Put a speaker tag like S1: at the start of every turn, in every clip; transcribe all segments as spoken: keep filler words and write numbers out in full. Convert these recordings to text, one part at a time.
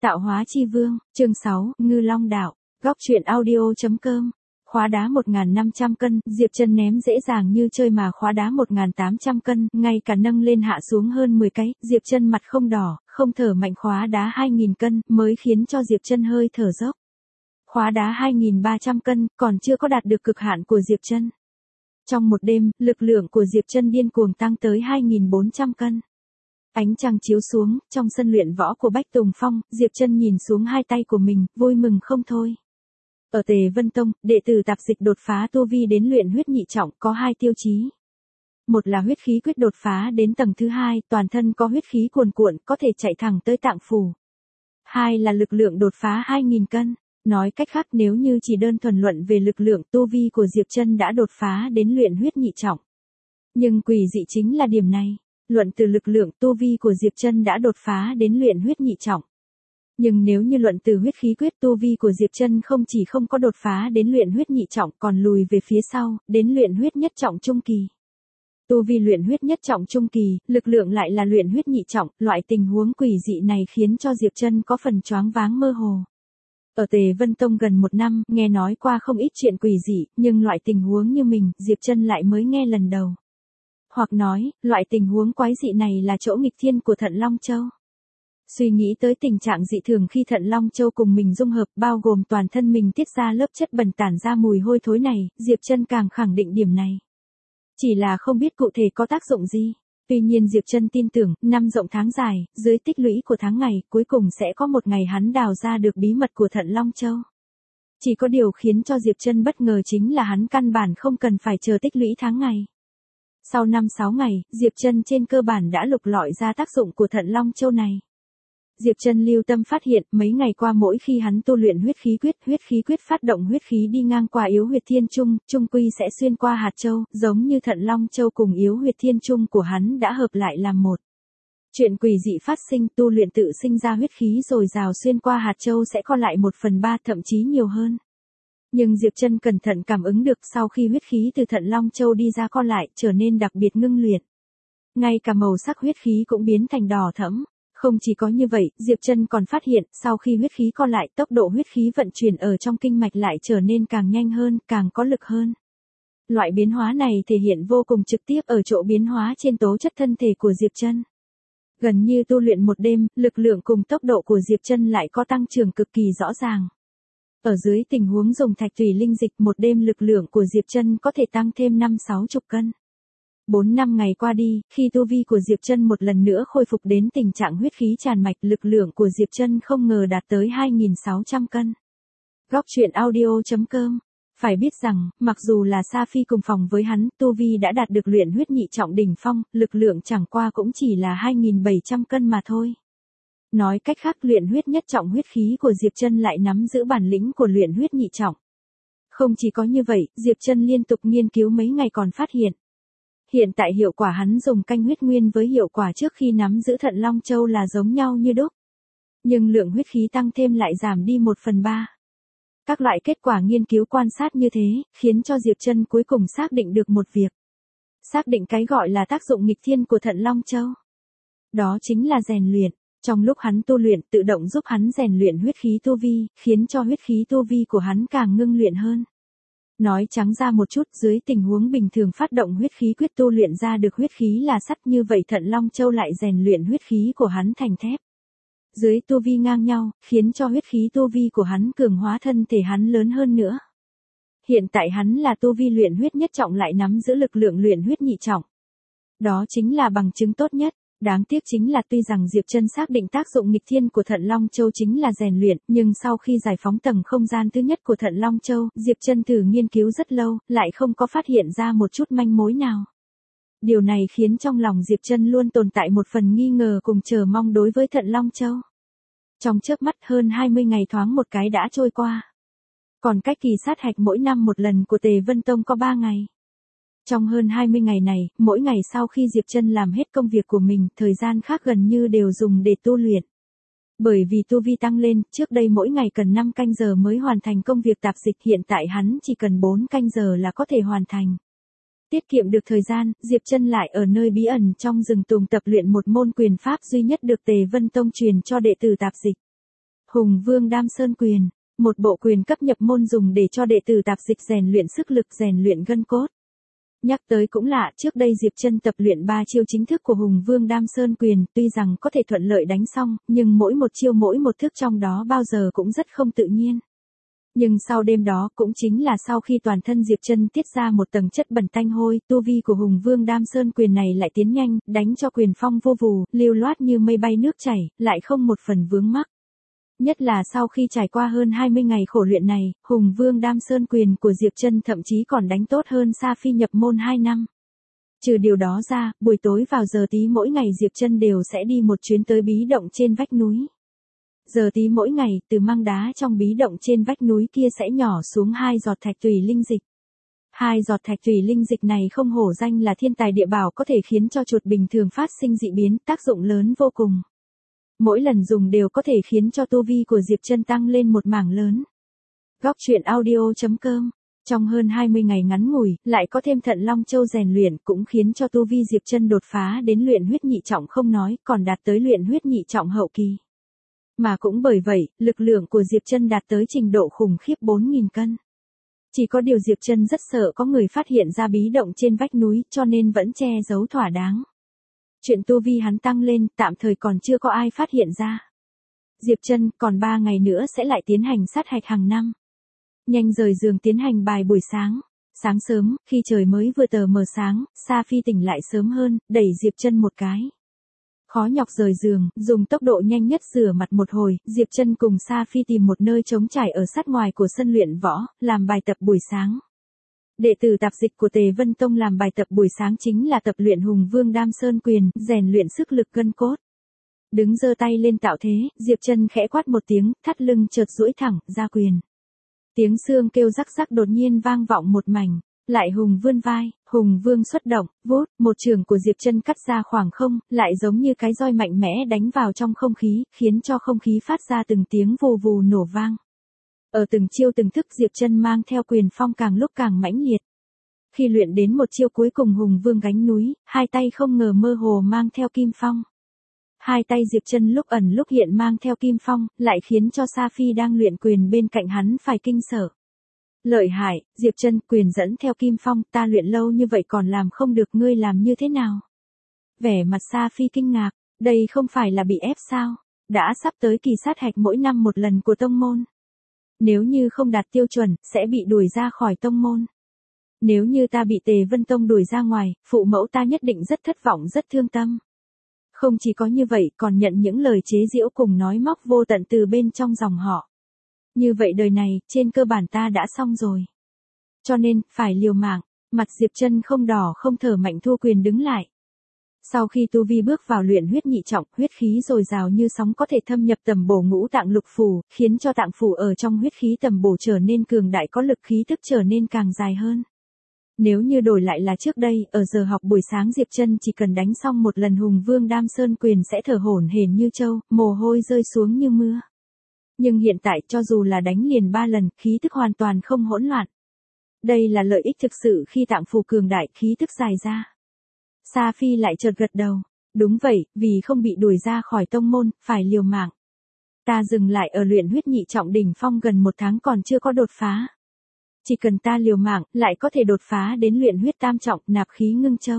S1: Tạo hóa chi vương, chương sáu, Ngư Long đạo, góc truyện audio.com. Khóa đá một nghìn năm trăm cân, Diệp Trân ném dễ dàng như chơi mà khóa đá một nghìn tám trăm cân, ngay cả nâng lên hạ xuống hơn mười cái, Diệp Trân mặt không đỏ, không thở mạnh khóa đá hai nghìn cân, mới khiến cho Diệp Trân hơi thở dốc. Khóa đá hai nghìn ba trăm cân, còn chưa có đạt được cực hạn của Diệp Trân. Trong một đêm, lực lượng của Diệp Trân điên cuồng tăng tới hai nghìn bốn trăm cân. Ánh trăng chiếu xuống, trong sân luyện võ của Bách Tùng Phong, Diệp Trân nhìn xuống hai tay của mình, vui mừng không thôi. Ở Tề Vân Tông, đệ tử tạp dịch đột phá tu vi đến luyện huyết nhị trọng có hai tiêu chí. Một là huyết khí quyết đột phá đến tầng thứ hai, toàn thân có huyết khí cuồn cuộn, có thể chạy thẳng tới tạng phủ. Hai là lực lượng đột phá hai nghìn cân. Nói cách khác, nếu như chỉ đơn thuần luận về lực lượng, tu vi của Diệp Trân đã đột phá đến luyện huyết nhị trọng. Nhưng quỷ dị chính là điểm này. Luận từ lực lượng, tu vi của Diệp Trân đã đột phá đến luyện huyết nhị trọng. Nhưng nếu như luận từ huyết khí quyết, tu vi của Diệp Trân không chỉ không có đột phá đến luyện huyết nhị trọng, còn lùi về phía sau, đến luyện huyết nhất trọng trung kỳ. Tu vi luyện huyết nhất trọng trung kỳ, lực lượng lại là luyện huyết nhị trọng, loại tình huống quỷ dị này khiến cho Diệp Trân có phần choáng váng mơ hồ. Ở Tề Vân Tông gần một năm, nghe nói qua không ít chuyện quỷ dị, nhưng loại tình huống như mình, Diệp Trân lại mới nghe lần đầu. Hoặc nói, loại tình huống quái dị này là chỗ nghịch thiên của Thận Long Châu. Suy nghĩ tới tình trạng dị thường khi Thận Long Châu cùng mình dung hợp, bao gồm toàn thân mình tiết ra lớp chất bẩn tản ra mùi hôi thối này, Diệp Trân càng khẳng định điểm này. Chỉ là không biết cụ thể có tác dụng gì. Tuy nhiên Diệp Trân tin tưởng, năm rộng tháng dài, dưới tích lũy của tháng ngày, cuối cùng sẽ có một ngày hắn đào ra được bí mật của Thận Long Châu. Chỉ có điều khiến cho Diệp Trân bất ngờ chính là hắn căn bản không cần phải chờ tích lũy tháng ngày. Sau năm sáu ngày, Diệp Trân trên cơ bản đã lục lọi ra tác dụng của Thận Long Châu này. Diệp Trân lưu tâm phát hiện, mấy ngày qua mỗi khi hắn tu luyện huyết khí quyết, huyết khí quyết phát động huyết khí đi ngang qua yếu huyệt thiên trung, trung quy sẽ xuyên qua hạt châu, giống như Thận Long Châu cùng yếu huyệt thiên trung của hắn đã hợp lại làm một. Chuyện quỷ dị phát sinh, tu luyện tự sinh ra huyết khí rồi rào xuyên qua hạt châu sẽ co lại một phần ba, thậm chí nhiều hơn. Nhưng Diệp Trân cẩn thận cảm ứng được, sau khi huyết khí từ Thận Long Châu đi ra co lại, trở nên đặc biệt ngưng luyện. Ngay cả màu sắc huyết khí cũng biến thành đỏ thẫm. Không chỉ có như vậy, Diệp Trân còn phát hiện, sau khi huyết khí co lại, tốc độ huyết khí vận chuyển ở trong kinh mạch lại trở nên càng nhanh hơn, càng có lực hơn. Loại biến hóa này thể hiện vô cùng trực tiếp ở chỗ biến hóa trên tố chất thân thể của Diệp Trân. Gần như tu luyện một đêm, lực lượng cùng tốc độ của Diệp Trân lại có tăng trưởng cực kỳ rõ ràng. Ở dưới tình huống dùng thạch thủy linh dịch, một đêm lực lượng của Diệp Trân có thể tăng thêm năm sáu chục cân. Bốn năm ngày qua đi, khi tu vi của Diệp Trân một lần nữa khôi phục đến tình trạng huyết khí tràn mạch, lực lượng của Diệp Trân không ngờ đạt tới hai nghìn sáu trăm cân. Góc truyện audio.com. Phải biết rằng, mặc dù là Sa Phi cùng phòng với hắn, tu vi đã đạt được luyện huyết nhị trọng đỉnh phong, lực lượng chẳng qua cũng chỉ là hai nghìn bảy trăm cân mà thôi. Nói cách khác, luyện huyết nhất trọng huyết khí của Diệp Trân lại nắm giữ bản lĩnh của luyện huyết nhị trọng. Không chỉ có như vậy, Diệp Trân liên tục nghiên cứu mấy ngày còn phát hiện. Hiện tại hiệu quả hắn dùng canh huyết nguyên với hiệu quả trước khi nắm giữ Thận Long Châu là giống nhau như đúc. Nhưng lượng huyết khí tăng thêm lại giảm đi một phần ba. Các loại kết quả nghiên cứu quan sát như thế, khiến cho Diệp Trân cuối cùng xác định được một việc. Xác định cái gọi là tác dụng nghịch thiên của Thận Long Châu. Đó chính là rèn luyện. Trong lúc hắn tu luyện, tự động giúp hắn rèn luyện huyết khí tu vi, khiến cho huyết khí tu vi của hắn càng ngưng luyện hơn. Nói trắng ra một chút, dưới tình huống bình thường phát động huyết khí quyết tu luyện ra được huyết khí là sắt, như vậy Thận Long Châu lại rèn luyện huyết khí của hắn thành thép. Dưới tu vi ngang nhau, khiến cho huyết khí tu vi của hắn cường hóa thân thể hắn lớn hơn nữa. Hiện tại hắn là tu vi luyện huyết nhất trọng lại nắm giữ lực lượng luyện huyết nhị trọng. Đó chính là bằng chứng tốt nhất. Đáng tiếc chính là tuy rằng Diệp Trân xác định tác dụng nghịch thiên của Thận Long Châu chính là rèn luyện, nhưng sau khi giải phóng tầng không gian thứ nhất của Thận Long Châu, Diệp Trân thử nghiên cứu rất lâu, lại không có phát hiện ra một chút manh mối nào. Điều này khiến trong lòng Diệp Trân luôn tồn tại một phần nghi ngờ cùng chờ mong đối với Thận Long Châu. Trong chớp mắt hơn hai mươi ngày thoáng một cái đã trôi qua. Còn cách kỳ sát hạch mỗi năm một lần của Tề Vân Tông có ba ngày. Trong hơn hai mươi ngày này, mỗi ngày sau khi Diệp Trân làm hết công việc của mình, thời gian khác gần như đều dùng để tu luyện. Bởi vì tu vi tăng lên, trước đây mỗi ngày cần năm canh giờ mới hoàn thành công việc tạp dịch, hiện tại hắn chỉ cần bốn canh giờ là có thể hoàn thành. Tiết kiệm được thời gian, Diệp Trân lại ở nơi bí ẩn trong rừng tùng tập luyện một môn quyền pháp duy nhất được Tề Vân Tông truyền cho đệ tử tạp dịch. Hùng Vương Đam Sơn Quyền, một bộ quyền cấp nhập môn dùng để cho đệ tử tạp dịch rèn luyện sức lực, rèn luyện gân cốt. Nhắc tới cũng lạ, trước đây Diệp Trân tập luyện ba chiêu chính thức của Hùng Vương Đam Sơn Quyền, tuy rằng có thể thuận lợi đánh xong, nhưng mỗi một chiêu mỗi một thức trong đó bao giờ cũng rất không tự nhiên. Nhưng sau đêm đó, cũng chính là sau khi toàn thân Diệp Trân tiết ra một tầng chất bẩn tanh hôi, tu vi của Hùng Vương Đam Sơn Quyền này lại tiến nhanh, đánh cho quyền phong vô vù, lưu loát như mây bay nước chảy, lại không một phần vướng mắc. Nhất là sau khi trải qua hơn hai mươi ngày khổ luyện này, Hùng Vương Đam Sơn Quyền của Diệp Trân thậm chí còn đánh tốt hơn Sa Phi nhập môn hai năm. Trừ điều đó ra, buổi tối vào giờ tí mỗi ngày Diệp Trân đều sẽ đi một chuyến tới bí động trên vách núi. Giờ tí mỗi ngày, từ măng đá trong bí động trên vách núi kia sẽ nhỏ xuống hai giọt thạch tùy linh dịch. Hai giọt thạch tùy linh dịch này không hổ danh là thiên tài địa bảo, có thể khiến cho chuột bình thường phát sinh dị biến, tác dụng lớn vô cùng. Mỗi lần dùng đều có thể khiến cho tu vi của Diệp Trân tăng lên một mảng lớn. Góc truyện audio chấm com. Trong hơn hai mươi ngày ngắn ngủi, lại có thêm Thận Long Châu rèn luyện, cũng khiến cho tu vi Diệp Trân đột phá đến luyện huyết nhị trọng không nói, còn đạt tới luyện huyết nhị trọng hậu kỳ. Mà cũng bởi vậy, lực lượng của Diệp Trân đạt tới trình độ khủng khiếp bốn nghìn cân. Chỉ có điều Diệp Trân rất sợ có người phát hiện ra bí động trên vách núi, cho nên vẫn che giấu thỏa đáng. Chuyện tu vi hắn tăng lên, tạm thời còn chưa có ai phát hiện ra. Diệp Trân còn ba ngày nữa sẽ lại tiến hành sát hạch hàng năm. Nhanh rời giường tiến hành bài buổi sáng. Sáng sớm, khi trời mới vừa tờ mờ sáng, Sa Phi tỉnh lại sớm hơn, đẩy Diệp Trân một cái. Khó nhọc rời giường, dùng tốc độ nhanh nhất rửa mặt một hồi, Diệp Trân cùng Sa Phi tìm một nơi trống trải ở sát ngoài của sân luyện võ, làm bài tập buổi sáng. Đệ tử tạp dịch của Tề Vân Tông làm bài tập buổi sáng chính là tập luyện Hùng Vương Đam Sơn Quyền, rèn luyện sức lực gân cốt. Đứng giơ tay lên tạo thế, Diệp Trân khẽ quát một tiếng, thắt lưng chợt duỗi thẳng, ra quyền. Tiếng xương kêu rắc rắc đột nhiên vang vọng một mảnh. Lại Hùng vươn vai, Hùng Vương xuất động, vút, một trường của Diệp Trân cắt ra khoảng không, lại giống như cái roi mạnh mẽ đánh vào trong không khí, khiến cho không khí phát ra từng tiếng vù vù nổ vang. Ở từng chiêu từng thức Diệp Trân mang theo quyền phong càng lúc càng mãnh liệt. Khi luyện đến một chiêu cuối cùng Hùng Vương gánh núi, hai tay không ngờ mơ hồ mang theo kim phong. Hai tay Diệp Trân lúc ẩn lúc hiện mang theo kim phong, lại khiến cho Sa Phi đang luyện quyền bên cạnh hắn phải kinh sợ. Lợi hại, Diệp Trân, quyền dẫn theo kim phong, ta luyện lâu như vậy còn làm không được, ngươi làm như thế nào? Vẻ mặt Sa Phi kinh ngạc, đây không phải là bị ép sao? Đã sắp tới kỳ sát hạch mỗi năm một lần của tông môn. Nếu như không đạt tiêu chuẩn, sẽ bị đuổi ra khỏi tông môn. Nếu như ta bị Tề Vân Tông đuổi ra ngoài, phụ mẫu ta nhất định rất thất vọng, rất thương tâm. Không chỉ có như vậy, còn nhận những lời chế giễu cùng nói móc vô tận từ bên trong dòng họ. Như vậy đời này, trên cơ bản ta đã xong rồi. Cho nên, phải liều mạng, mặt Diệp Trân không đỏ không thở mạnh thu quyền đứng lại. Sau khi tu vi bước vào luyện huyết nhị trọng, huyết khí dồi dào như sóng có thể thâm nhập tầm bổ ngũ tạng lục phủ, khiến cho tạng phủ ở trong huyết khí tầm bổ trở nên cường đại, có lực khí tức trở nên càng dài hơn. Nếu như đổi lại là trước đây, ở giờ học buổi sáng Diệp Trân chỉ cần đánh xong một lần Hùng Vương Đam Sơn Quyền sẽ thở hổn hển như trâu, mồ hôi rơi xuống như mưa. Nhưng hiện tại cho dù là đánh liền ba lần, khí tức hoàn toàn không hỗn loạn. Đây là lợi ích thực sự khi tạng phủ cường đại, khí tức dài ra. Sa Phi lại chợt gật đầu. Đúng vậy, vì không bị đuổi ra khỏi tông môn, phải liều mạng. Ta dừng lại ở luyện huyết nhị trọng đỉnh phong gần một tháng còn chưa có đột phá. Chỉ cần ta liều mạng, lại có thể đột phá đến luyện huyết tam trọng, nạp khí ngưng châu.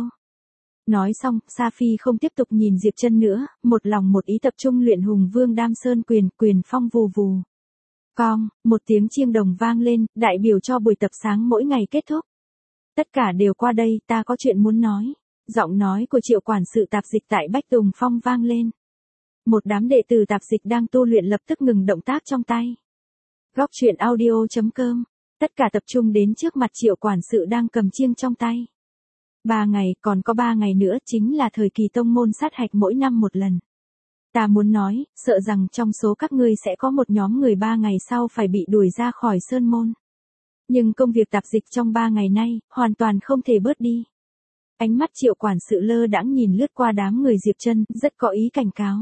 S1: Nói xong, Sa Phi không tiếp tục nhìn Diệp Trân nữa, một lòng một ý tập trung luyện Hùng Vương Đam Sơn Quyền, quyền phong vù vù. Cong, một tiếng chiêng đồng vang lên, đại biểu cho buổi tập sáng mỗi ngày kết thúc. Tất cả đều qua đây, ta có chuyện muốn nói. Giọng nói của Triệu quản sự tạp dịch tại Bách Tùng Phong vang lên. Một đám đệ tử tạp dịch đang tu luyện lập tức ngừng động tác trong tay. Góc truyện audio chấm com. Tất cả tập trung đến trước mặt Triệu quản sự đang cầm chiêng trong tay. Ba ngày, còn có ba ngày nữa chính là thời kỳ tông môn sát hạch mỗi năm một lần. Ta muốn nói, sợ rằng trong số các ngươi sẽ có một nhóm người ba ngày sau phải bị đuổi ra khỏi sơn môn. Nhưng công việc tạp dịch trong ba ngày nay, hoàn toàn không thể bớt đi. Ánh mắt Triệu quản sự lơ đãng nhìn lướt qua đám người Diệp Trân, rất có ý cảnh cáo.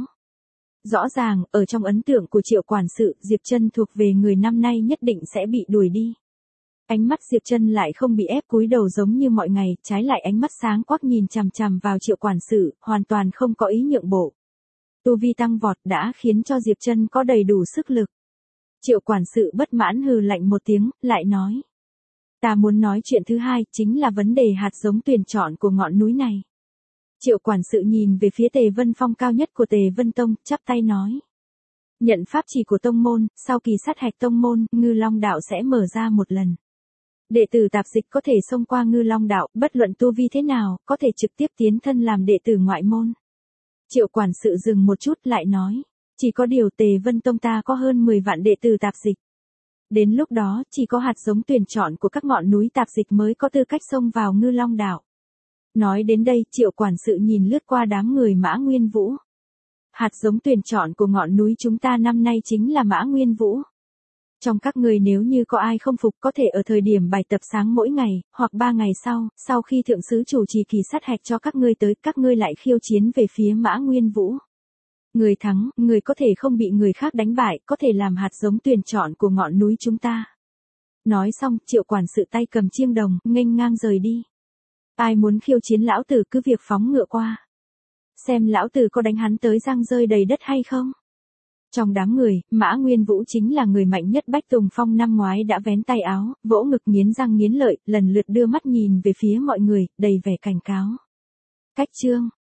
S1: Rõ ràng, ở trong ấn tượng của Triệu quản sự, Diệp Trân thuộc về người năm nay nhất định sẽ bị đuổi đi. Ánh mắt Diệp Trân lại không bị ép cúi đầu giống như mọi ngày, trái lại ánh mắt sáng quắc nhìn chằm chằm vào Triệu quản sự, hoàn toàn không có ý nhượng bộ. Tu vi tăng vọt đã khiến cho Diệp Trân có đầy đủ sức lực. Triệu quản sự bất mãn hừ lạnh một tiếng, lại nói. Ta muốn nói chuyện thứ hai, chính là vấn đề hạt giống tuyển chọn của ngọn núi này. Triệu quản sự nhìn về phía Tề Vân Phong cao nhất của Tề Vân Tông, chắp tay nói. Nhận pháp chỉ của tông môn, sau kỳ sát hạch tông môn, Ngư Long đạo sẽ mở ra một lần. Đệ tử tạp dịch có thể xông qua Ngư Long đạo, bất luận tu vi thế nào, có thể trực tiếp tiến thân làm đệ tử ngoại môn. Triệu quản sự dừng một chút lại nói. Chỉ có điều Tề Vân Tông ta có hơn mười vạn đệ tử tạp dịch. Đến lúc đó, chỉ có hạt giống tuyển chọn của các ngọn núi tạp dịch mới có tư cách xông vào Ngư Long đạo. Nói đến đây, Triệu quản sự nhìn lướt qua đám người Mã Nguyên Vũ. Hạt giống tuyển chọn của ngọn núi chúng ta năm nay chính là Mã Nguyên Vũ. Trong các người nếu như có ai không phục có thể ở thời điểm bài tập sáng mỗi ngày, hoặc ba ngày sau, sau khi thượng sứ chủ trì kỳ sát hạch cho các ngươi tới, các ngươi lại khiêu chiến về phía Mã Nguyên Vũ. Người thắng, người có thể không bị người khác đánh bại, có thể làm hạt giống tuyển chọn của ngọn núi chúng ta. Nói xong, Triệu quản sự tay cầm chiêng đồng, nghênh ngang rời đi. Ai muốn khiêu chiến lão tử cứ việc phóng ngựa qua. Xem lão tử có đánh hắn tới răng rơi đầy đất hay không. Trong đám người, Mã Nguyên Vũ chính là người mạnh nhất. Bách Tùng Phong năm ngoái đã vén tay áo, vỗ ngực nghiến răng nghiến lợi, lần lượt đưa mắt nhìn về phía mọi người, đầy vẻ cảnh cáo. Cách chương